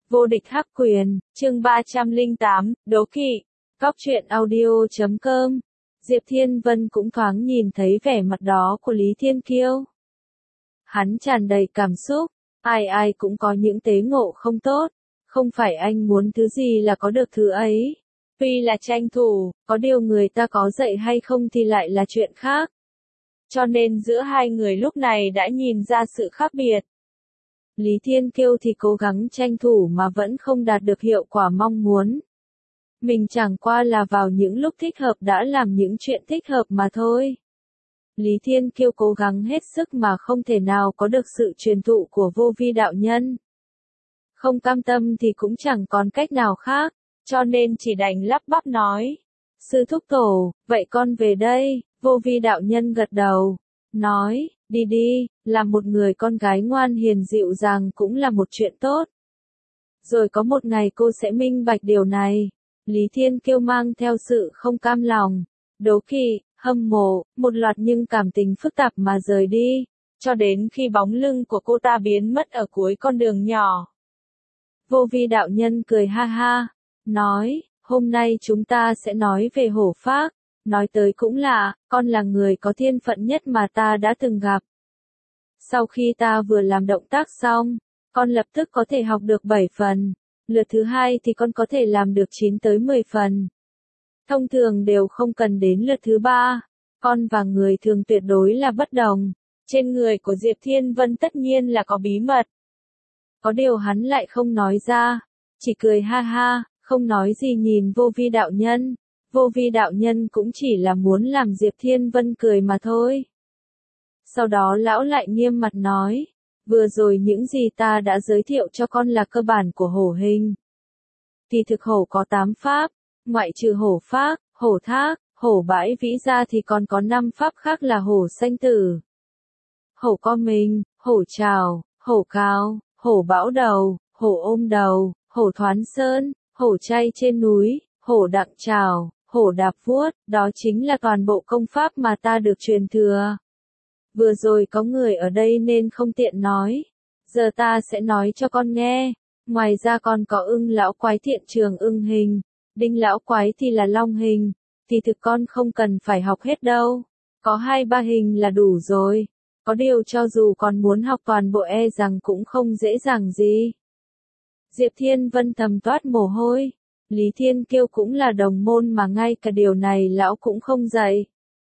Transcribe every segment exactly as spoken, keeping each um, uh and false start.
Vô địch hắc quyền, chương ba trăm lẻ tám, đố kỵ. Cóc truyện audio chấm com. Diệp Thiên Vân cũng thoáng nhìn thấy vẻ mặt đó của Lý Thiên Kiêu. Hắn tràn đầy cảm xúc, ai ai cũng có những tế ngộ không tốt, không phải anh muốn thứ gì là có được thứ ấy. Tuy là tranh thủ, có điều người ta có dạy hay không thì lại là chuyện khác. Cho nên giữa hai người lúc này đã nhìn ra sự khác biệt. Lý Thiên Kiêu thì cố gắng tranh thủ mà vẫn không đạt được hiệu quả mong muốn. Mình chẳng qua là vào những lúc thích hợp đã làm những chuyện thích hợp mà thôi. Lý Thiên Kiêu cố gắng hết sức mà không thể nào có được sự truyền thụ của Vô Vi đạo nhân. Không cam tâm thì cũng chẳng còn cách nào khác, cho nên chỉ đành lắp bắp nói. Sư thúc tổ, vậy con về đây. Vô Vi đạo nhân gật đầu, nói, đi đi, làm một người con gái ngoan hiền dịu dàng cũng là một chuyện tốt. Rồi có một ngày cô sẽ minh bạch điều này. Lý Thiên Kiêu mang theo sự không cam lòng, đố kỵ, hâm mộ, một loạt những cảm tình phức tạp mà rời đi, cho đến khi bóng lưng của cô ta biến mất ở cuối con đường nhỏ. Vô Vi đạo nhân cười ha ha, nói, hôm nay chúng ta sẽ nói về hổ phác. Nói tới cũng lạ, con là người có thiên phận nhất mà ta đã từng gặp. Sau khi ta vừa làm động tác xong, con lập tức có thể học được bảy phần, lượt thứ hai thì con có thể làm được chín tới mười phần. Thông thường đều không cần đến lượt thứ ba, con và người thường tuyệt đối là bất đồng. Trên người của Diệp Thiên Vân tất nhiên là có bí mật. Có điều hắn lại không nói ra, chỉ cười ha ha, không nói gì nhìn Vô Vi đạo nhân. Vô Vi đạo nhân cũng chỉ là muốn làm Diệp Thiên Vân cười mà thôi. Sau đó lão lại nghiêm mặt nói, vừa rồi những gì ta đã giới thiệu cho con là cơ bản của hổ hình. Kỳ thực hổ có tám pháp, ngoại trừ hổ phác, hổ thác, hổ bãi vĩ ra thì còn có năm pháp khác là hổ sanh tử, hổ co mình, hổ trào, hổ cao, hổ bão đầu, hổ ôm đầu, hổ thoán sơn, hổ chay trên núi, hổ đặng trào, hổ đạp vuốt, đó chính là toàn bộ công pháp mà ta được truyền thừa. Vừa rồi có người ở đây nên không tiện nói, giờ ta sẽ nói cho con nghe. Ngoài ra còn có ưng lão quái thiện trường ưng hình, đinh lão quái thì là long hình, thì thực con không cần phải học hết đâu, có hai ba hình là đủ rồi. Có điều cho dù còn muốn học toàn bộ e rằng cũng không dễ dàng gì. Diệp Thiên Vân thầm toát mồ hôi. Lý Thiên Kiêu cũng là đồng môn mà ngay cả điều này lão cũng không dạy.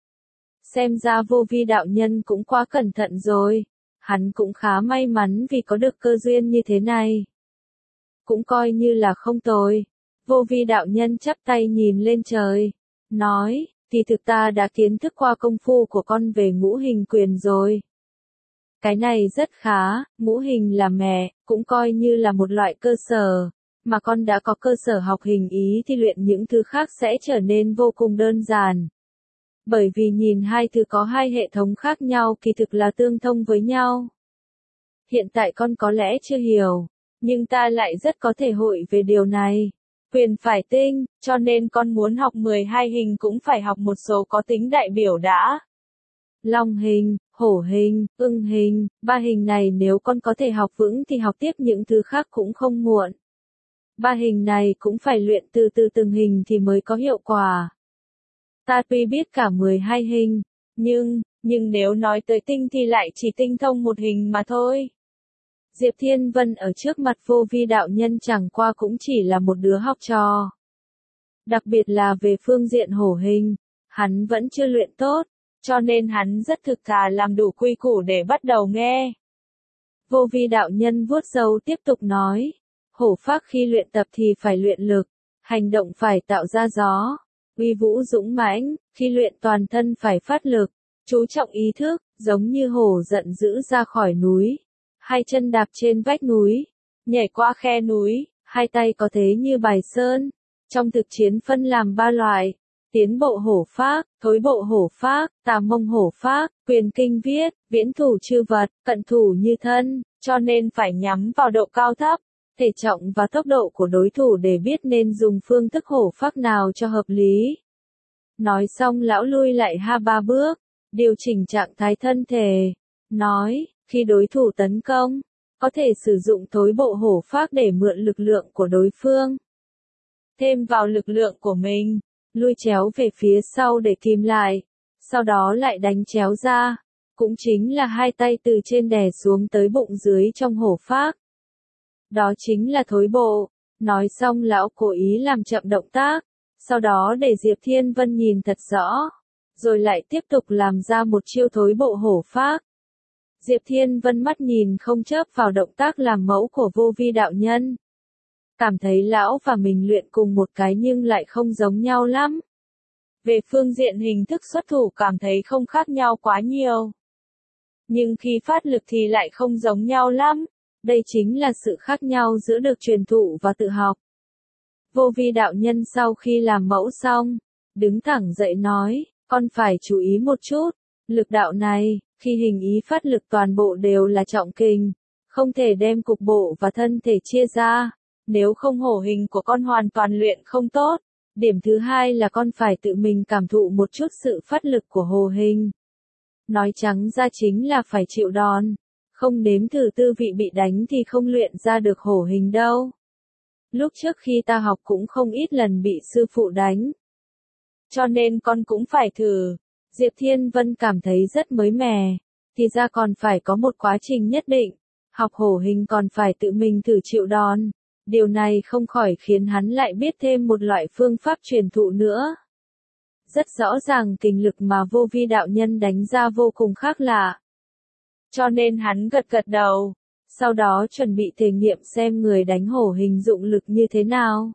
Xem ra Vô Vi đạo nhân cũng quá cẩn thận rồi. Hắn cũng khá may mắn vì có được cơ duyên như thế này. Cũng coi như là không tồi. Vô Vi đạo nhân chắp tay nhìn lên trời, nói, thì thực ta đã kiến thức qua công phu của con về ngũ hình quyền rồi. Cái này rất khá, ngũ hình là mẹ, cũng coi như là một loại cơ sở. Mà con đã có cơ sở học hình ý thì luyện những thứ khác sẽ trở nên vô cùng đơn giản. Bởi vì nhìn hai thứ có hai hệ thống khác nhau kỳ thực là tương thông với nhau. Hiện tại con có lẽ chưa hiểu, nhưng ta lại rất có thể hội về điều này. Quyền phải tinh, cho nên con muốn học mười hai hình cũng phải học một số có tính đại biểu đã. Long hình, hổ hình, ưng hình, ba hình này nếu con có thể học vững thì học tiếp những thứ khác cũng không muộn. Ba hình này cũng phải luyện từ từ từng hình thì mới có hiệu quả. Ta tuy biết cả mười hai hình, nhưng, nhưng nếu nói tới tinh thì lại chỉ tinh thông một hình mà thôi. Diệp Thiên Vân ở trước mặt Vô Vi đạo nhân chẳng qua cũng chỉ là một đứa học trò. Đặc biệt là về phương diện hổ hình, hắn vẫn chưa luyện tốt, cho nên hắn rất thực thà làm đủ quy củ để bắt đầu nghe. Vô Vi đạo nhân vuốt râu tiếp tục nói. Hổ phác khi luyện tập thì phải luyện lực, hành động phải tạo ra gió, uy vũ dũng mãnh, khi luyện toàn thân phải phát lực, chú trọng ý thức, giống như hổ giận dữ ra khỏi núi, hai chân đạp trên vách núi, nhảy qua khe núi, hai tay có thế như bài sơn. Trong thực chiến phân làm ba loại, tiến bộ hổ phác, thối bộ hổ phác, tà mông hổ phác, quyền kinh viết, viễn thủ chư vật, cận thủ như thân, cho nên phải nhắm vào độ cao thấp, thể trọng và tốc độ của đối thủ để biết nên dùng phương thức hổ phác nào cho hợp lý. Nói xong lão lui lại ha ba bước, điều chỉnh trạng thái thân thể, nói, khi đối thủ tấn công, có thể sử dụng thối bộ hổ phác để mượn lực lượng của đối phương. Thêm vào lực lượng của mình, lui chéo về phía sau để kìm lại, sau đó lại đánh chéo ra, cũng chính là hai tay từ trên đè xuống tới bụng dưới trong hổ phác. Đó chính là thối bộ. Nói xong lão cố ý làm chậm động tác, sau đó để Diệp Thiên Vân nhìn thật rõ, rồi lại tiếp tục làm ra một chiêu thối bộ hổ phác. Diệp Thiên Vân mắt nhìn không chớp vào động tác làm mẫu của Vô Vi đạo nhân. Cảm thấy lão và mình luyện cùng một cái nhưng lại không giống nhau lắm. Về phương diện hình thức xuất thủ cảm thấy không khác nhau quá nhiều. Nhưng khi phát lực thì lại không giống nhau lắm. Đây chính là sự khác nhau giữa được truyền thụ và tự học. Vô Vi đạo nhân sau khi làm mẫu xong, đứng thẳng dậy nói, con phải chú ý một chút, lực đạo này, khi hình ý phát lực toàn bộ đều là trọng kình, không thể đem cục bộ và thân thể chia ra, nếu không hổ hình của con hoàn toàn luyện không tốt. Điểm thứ hai là con phải tự mình cảm thụ một chút sự phát lực của hổ hình. Nói trắng ra chính là phải chịu đòn. Không nếm thử tư vị bị đánh thì không luyện ra được hổ hình đâu. Lúc trước khi ta học cũng không ít lần bị sư phụ đánh. Cho nên con cũng phải thử. Diệp Thiên Vân cảm thấy rất mới mẻ. Thì ra còn phải có một quá trình nhất định. Học hổ hình còn phải tự mình thử chịu đòn. Điều này không khỏi khiến hắn lại biết thêm một loại phương pháp truyền thụ nữa. Rất rõ ràng kình lực mà Vô Vi đạo nhân đánh ra vô cùng khác lạ. Cho nên hắn gật gật đầu, sau đó chuẩn bị thể nghiệm xem người đánh hổ hình dụng lực như thế nào.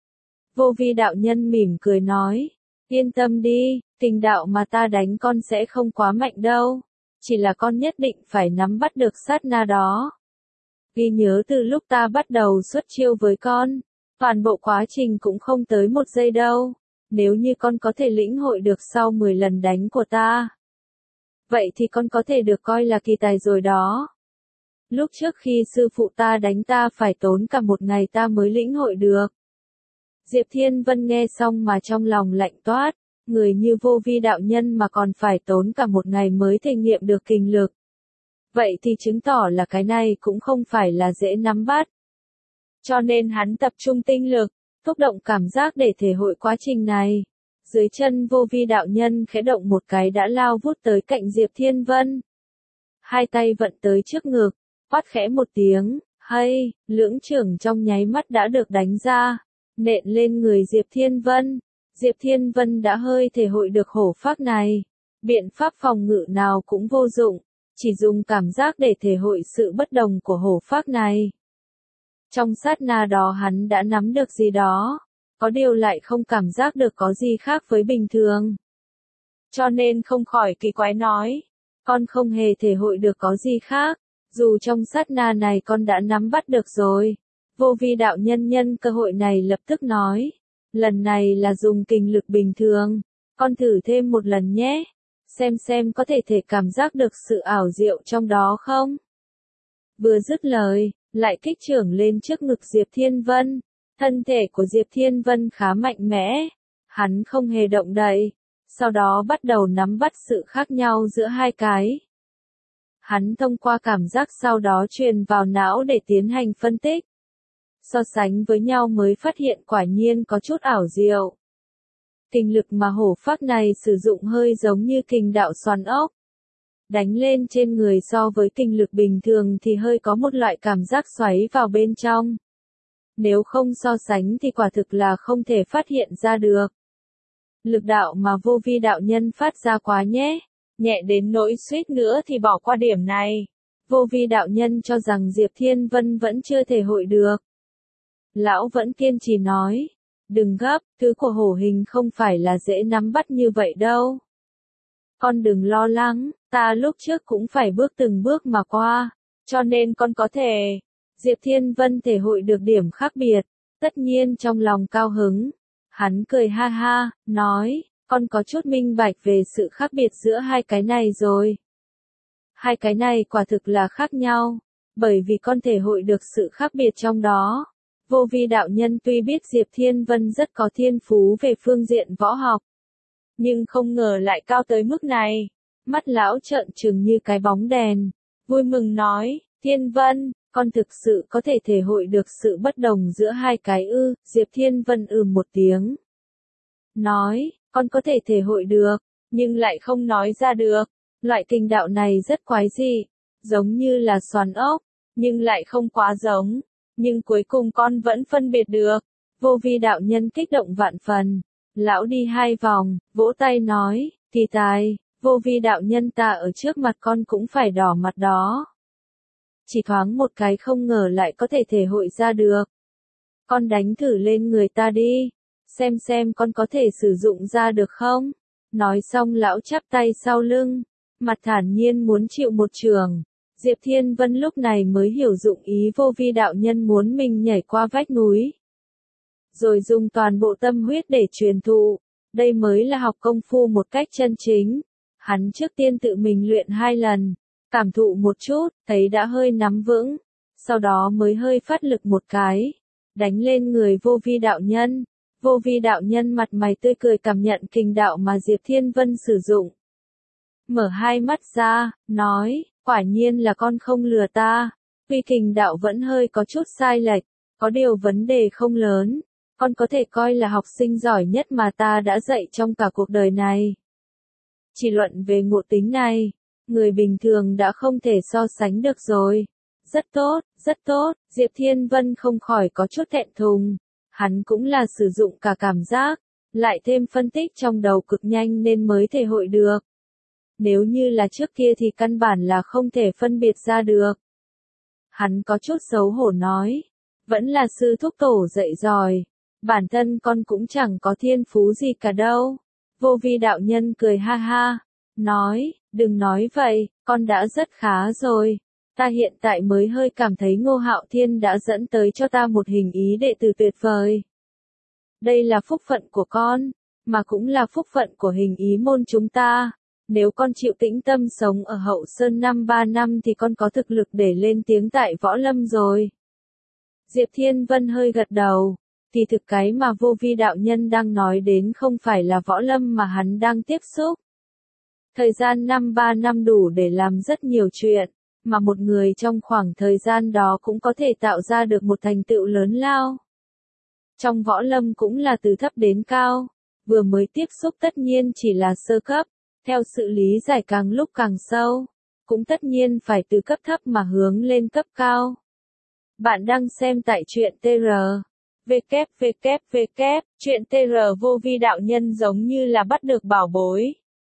Vô Vi đạo nhân mỉm cười nói, yên tâm đi, kình đạo mà ta đánh con sẽ không quá mạnh đâu, chỉ là con nhất định phải nắm bắt được sát na đó. Ghi nhớ từ lúc ta bắt đầu xuất chiêu với con, toàn bộ quá trình cũng không tới một giây đâu, nếu như con có thể lĩnh hội được sau mười lần đánh của ta. Vậy thì con có thể được coi là kỳ tài rồi đó. Lúc trước khi sư phụ ta đánh ta phải tốn cả một ngày ta mới lĩnh hội được. Diệp Thiên Vân nghe xong mà trong lòng lạnh toát, người như Vô Vi đạo nhân mà còn phải tốn cả một ngày mới thể nghiệm được kình lực. Vậy thì chứng tỏ là cái này cũng không phải là dễ nắm bắt. Cho nên hắn tập trung tinh lực, thúc động cảm giác để thể hội quá trình này. Dưới chân Vô Vi đạo nhân khẽ động một cái đã lao vút tới cạnh Diệp Thiên Vân. Hai tay vận tới trước ngực, quát khẽ một tiếng, hay, lưỡng chưởng trong nháy mắt đã được đánh ra, nện lên người Diệp Thiên Vân. Diệp Thiên Vân đã hơi thể hội được hổ phác này. Biện pháp phòng ngự nào cũng vô dụng, chỉ dùng cảm giác để thể hội sự bất đồng của hổ phác này. Trong sát na đó hắn đã nắm được gì đó. Có điều lại không cảm giác được có gì khác với bình thường. Cho nên không khỏi kỳ quái nói, con không hề thể hội được có gì khác, dù trong sát na này con đã nắm bắt được rồi. Vô Vi đạo nhân nhân cơ hội này lập tức nói, lần này là dùng kình lực bình thường, con thử thêm một lần nhé, xem xem có thể thể cảm giác được sự ảo diệu trong đó không. Vừa dứt lời, lại kích chưởng lên trước ngực Diệp Thiên Vân. Thân thể của Diệp Thiên Vân khá mạnh mẽ, hắn không hề động đậy, sau đó bắt đầu nắm bắt sự khác nhau giữa hai cái. Hắn thông qua cảm giác sau đó truyền vào não để tiến hành phân tích. So sánh với nhau mới phát hiện quả nhiên có chút ảo diệu. Kình lực mà hổ phác này sử dụng hơi giống như kình đạo xoắn ốc. Đánh lên trên người so với kình lực bình thường thì hơi có một loại cảm giác xoáy vào bên trong. Nếu không so sánh thì quả thực là không thể phát hiện ra được. Lực đạo mà Vô Vi đạo nhân phát ra quá nhé, nhẹ đến nỗi suýt nữa thì bỏ qua điểm này. Vô Vi đạo nhân cho rằng Diệp Thiên Vân vẫn chưa thể hội được. Lão vẫn kiên trì nói, đừng gấp, thứ của hổ hình không phải là dễ nắm bắt như vậy đâu. Con đừng lo lắng, ta lúc trước cũng phải bước từng bước mà qua, cho nên con có thể. Diệp Thiên Vân thể hội được điểm khác biệt, tất nhiên trong lòng cao hứng. Hắn cười ha ha, nói, con có chút minh bạch về sự khác biệt giữa hai cái này rồi. Hai cái này quả thực là khác nhau, bởi vì con thể hội được sự khác biệt trong đó. Vô Vi đạo nhân tuy biết Diệp Thiên Vân rất có thiên phú về phương diện võ học, nhưng không ngờ lại cao tới mức này. Mắt lão trợn trừng như cái bóng đèn, vui mừng nói, Thiên Vân, con thực sự có thể thể hội được sự bất đồng giữa hai cái ư, Diệp Thiên Vân ừ một tiếng. Nói, con có thể thể hội được, nhưng lại không nói ra được. Loại kinh đạo này rất quái dị, giống như là xoắn ốc, nhưng lại không quá giống. Nhưng cuối cùng con vẫn phân biệt được. Vô vi đạo nhân kích động vạn phần. Lão đi hai vòng, vỗ tay nói, kỳ tài, vô vi đạo nhân ta ở trước mặt con cũng phải đỏ mặt đó. Chỉ thoáng một cái không ngờ lại có thể thể hội ra được. Con đánh thử lên người ta đi, xem xem con có thể sử dụng ra được không? Nói xong lão chắp tay sau lưng, mặt thản nhiên muốn chịu một trường. Diệp Thiên Vân lúc này mới hiểu dụng ý vô vi đạo nhân muốn mình nhảy qua vách núi. Rồi dùng toàn bộ tâm huyết để truyền thụ. Đây mới là học công phu một cách chân chính. Hắn trước tiên tự mình luyện hai lần, cảm thụ một chút, thấy đã hơi nắm vững. Sau đó mới hơi phát lực một cái, đánh lên người vô vi đạo nhân. Vô vi đạo nhân mặt mày tươi cười cảm nhận kình đạo mà Diệp Thiên Vân sử dụng. Mở hai mắt ra, nói, quả nhiên là con không lừa ta. Tuy kình đạo vẫn hơi có chút sai lệch, có điều vấn đề không lớn. Con có thể coi là học sinh giỏi nhất mà ta đã dạy trong cả cuộc đời này. Chỉ luận về ngộ tính này, người bình thường đã không thể so sánh được rồi. Rất tốt, rất tốt, Diệp Thiên Vân không khỏi có chút thẹn thùng. Hắn cũng là sử dụng cả cảm giác, lại thêm phân tích trong đầu cực nhanh nên mới thể hội được. Nếu như là trước kia thì căn bản là không thể phân biệt ra được. Hắn có chút xấu hổ nói, vẫn là sư thúc tổ dạy giỏi, bản thân con cũng chẳng có thiên phú gì cả đâu. Vô vi đạo nhân cười ha ha, nói, đừng nói vậy, con đã rất khá rồi. Ta hiện tại mới hơi cảm thấy Ngô Hạo Thiên đã dẫn tới cho ta một hình ý đệ tử tuyệt vời. Đây là phúc phận của con, mà cũng là phúc phận của hình ý môn chúng ta. Nếu con chịu tĩnh tâm sống ở Hậu Sơn năm ba năm thì con có thực lực để lên tiếng tại võ lâm rồi. Diệp Thiên Vân hơi gật đầu, thì thực cái mà vô vi đạo nhân đang nói đến không phải là võ lâm mà hắn đang tiếp xúc. Thời gian năm ba năm đủ để làm rất nhiều chuyện, mà một người trong khoảng thời gian đó cũng có thể tạo ra được một thành tựu lớn lao. Trong võ lâm cũng là từ thấp đến cao, vừa mới tiếp xúc tất nhiên chỉ là sơ cấp, theo sự lý giải càng lúc càng sâu, cũng tất nhiên phải từ cấp thấp mà hướng lên cấp cao. Bạn đang xem tại truyện tê rờ. vê kép vê kép vê kép, truyện tê rờ vô vi đạo nhân giống như là bắt được bảo bối.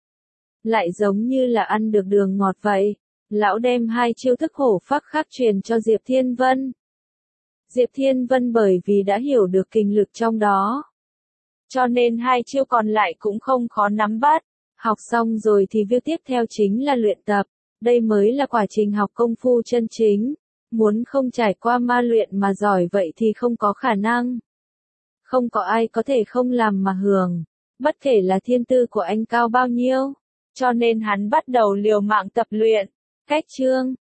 Lại giống như là ăn được đường ngọt vậy. Lão đem hai chiêu thức hổ phác khác truyền cho Diệp Thiên Vân. Diệp Thiên Vân bởi vì đã hiểu được kinh lực trong đó, cho nên hai chiêu còn lại cũng không khó nắm bắt. Học xong rồi thì việc tiếp theo chính là luyện tập. Đây mới là quá trình học công phu chân chính. Muốn không trải qua ma luyện mà giỏi vậy thì không có khả năng. Không có ai có thể không làm mà hưởng. Bất kể là thiên tư của anh cao bao nhiêu. Cho nên hắn bắt đầu liều mạng tập luyện. Cách chương